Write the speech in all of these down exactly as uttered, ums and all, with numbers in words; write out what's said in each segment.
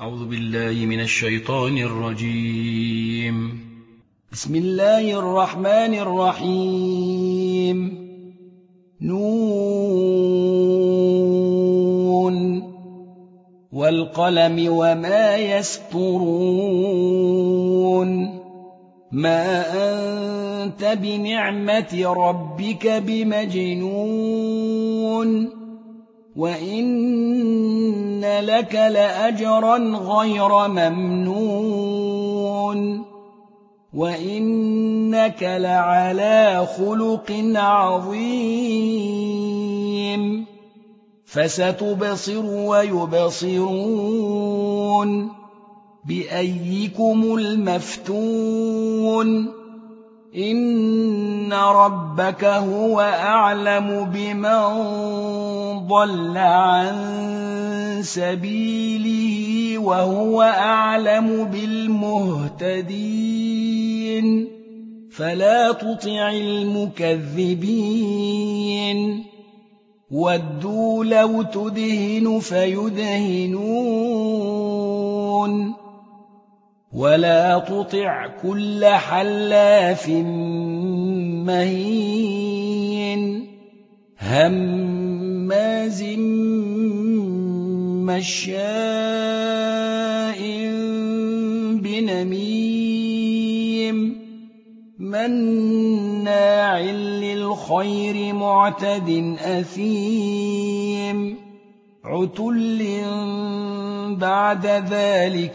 أعوذ بالله من الشيطان الرجيم. بسم الله الرحمن الرحيم. نون والقلم وما يسطرون ما أنت بنعمة ربك بمجنون وإن لك لأجرا غير ممنون وإنك لعلى خلق عظيم فستبصر ويبصرون بأيكم المفتون إن ربك هو أعلم بمن ضل عن سبيله وهو أعلم بالمهتدين فلا تطع المكذبين ودوا لو تدهن فيدهنون ولا تطع كل حلاف مهين هماز مشاء بنميم مناع للخير معتد أثيم عتل بعد ذلك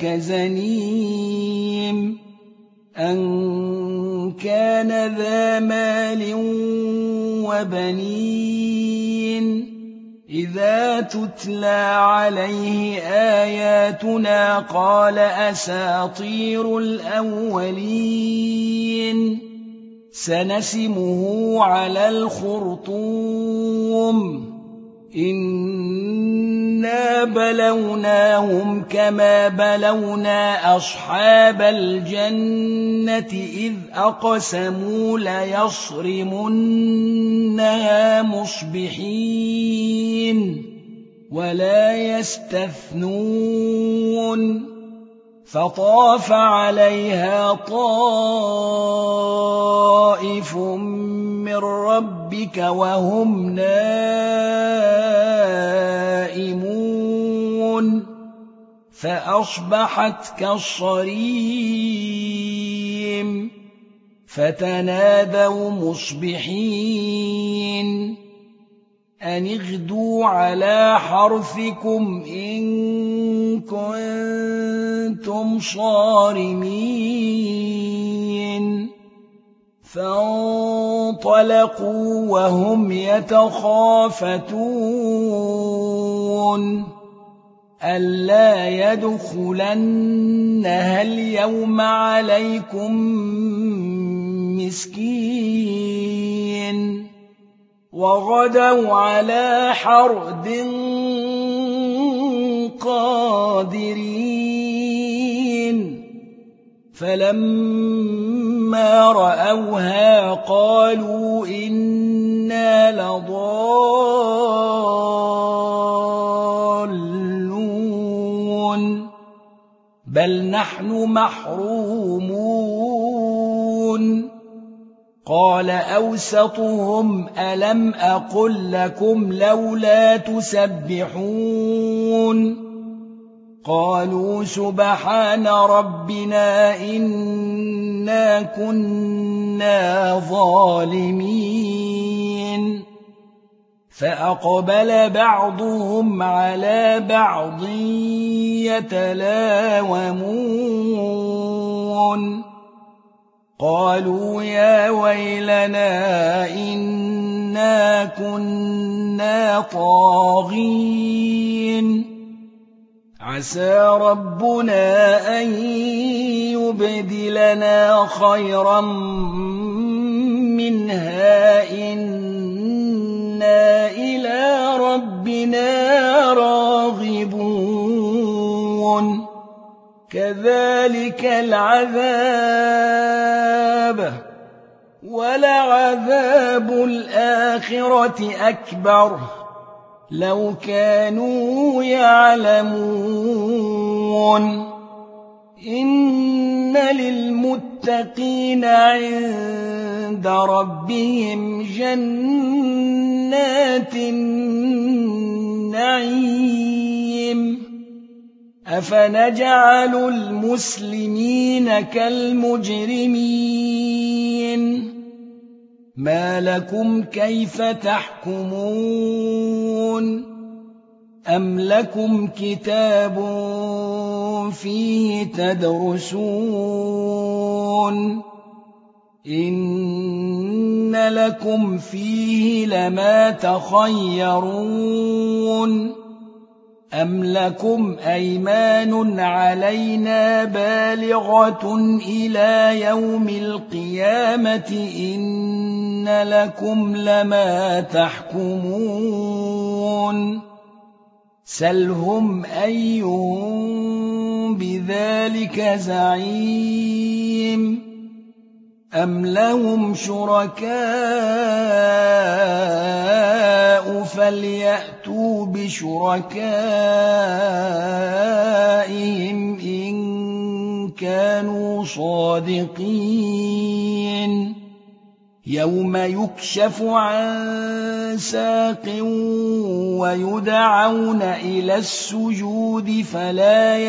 زنيم أن كان ذا مال وبنين إذا تتلى عليه آياتنا قال أساطير الأولين سنسمه على الخرطوم إنا بلوناهم كما بلونا أصحاب الجنة إذ أقسموا ليصرمنها مصبحين ولا يستثنون فطاف عليها طائف من ربك وهم نائمون فأصبحت كالصريم فتنادوا مصبحين أن اغدوا على حرثكم إن كنتم صارمين فانطلقوا وهم يتخافتون ألا يدخلنها اليوم عليكم مسكين وغدوا على حرد قادرين فلما رأوها قالوا إنا لضالون بل نحن محرومون قال أوسطهم ألم أقل لكم لولا تسبحون قالوا سبحان ربنا إنا كنا ظالمين فأقبل بعضهم على بعض يتلاومون قالوا يا ويلنا إنا كنا طاغين عسى ربنا أن يبدلنا خيرا منها إنا إلى ربنا راغبون كذلك العذاب ولعذاب الآخرة أكبر لو كانوا يعلمون إن للمتقين عند ربهم جنات النعيم أفنجعل المسلمين كالمجرمين ما لكم كيف تحكمون أم لكم كتاب فيه تدرسون إن لكم فيه لما تخيرون أم لكم أيمان علينا بالغة إلى يوم القيامة إن لكم لما تحكمون سلهم أيهم بذلك زعيم أم لهم شركاء فليأتوا بشركائهم إن كانوا صادقين يوم يكشف عن ساق ويدعون إلى السجود فلا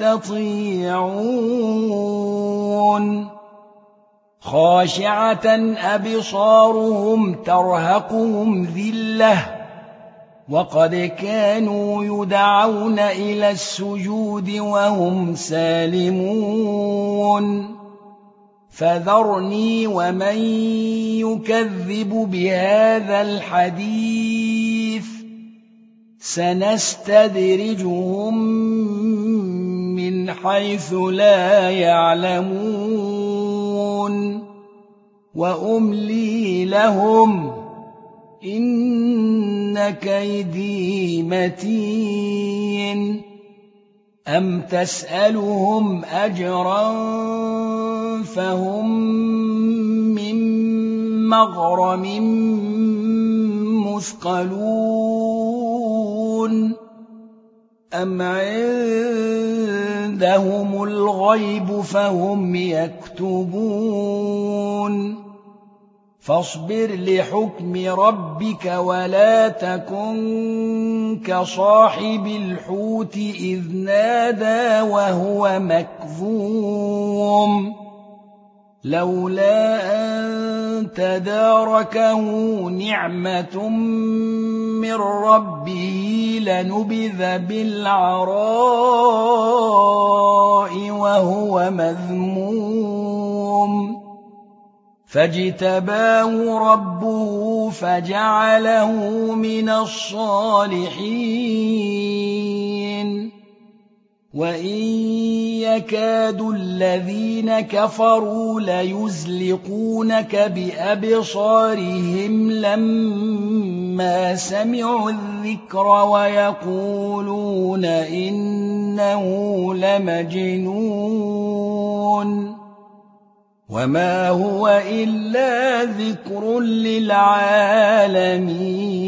يستطيعون خاشعة أبصارهم ترهقهم ذلة وقد كانوا يدعون إلى السجود وهم سالمون فذرني ومن يكذب بهذا الحديث سنستدرجهم من حيث لا يعلمون وأملي لهم إن كيدي متين أم تسألهم أجرا فهم من مغرم مثقلون أم عندهم الغيب فهم يكتبون فاصبر لحكم ربك ولا تكن كصاحب الحوت إذ نادى وهو مكظوم لولا أن تداركه نعمة من ربه لنبذ بالعراء وهو مذموم فاجتباه ربه فجعله من الصالحين وإن يكاد الذين كفروا ليزلقونك بأبصارهم لما سمعوا الذكر ويقولون إنه لمجنون وما هو إلا ذكر للعالمين